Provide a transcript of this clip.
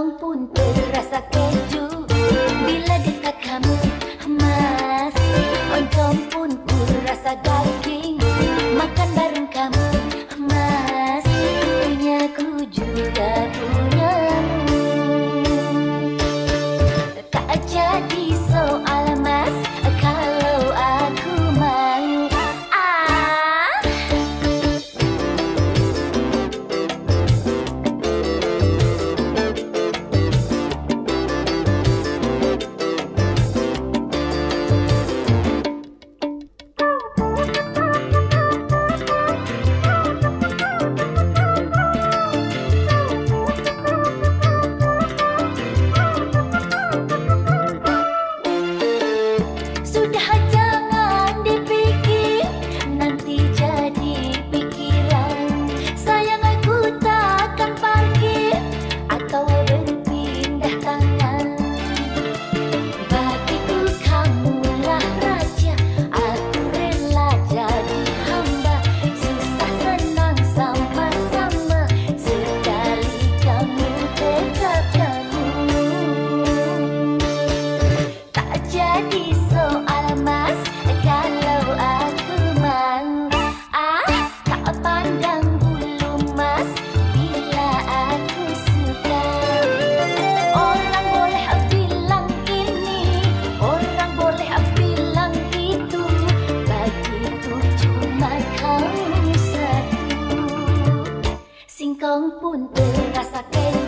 Singkong pun terasa keju bila dekat kamu, Mas. Oncom pun ku rasa daging makan bareng kamu, Mas. Punyaku juga punyamu. Tak jadi soal, Mas, kalau aku mau. Sudah jangan dipikir, nanti jadi pikiran. Sayang aku takkan parkir atau berpindah tangan. Bagiku kamulah raja, aku rela jadi hamba. Susah senang sama-sama, sekali kamu tetap kamu. Tak jadi soal, Mas, kalau aku mau. Tak pandang bulu, Mas, bila aku suka. Orang boleh bilang ini, orang boleh bilang itu. Bagiku cuma kamu satu. Singkong pun terasa keju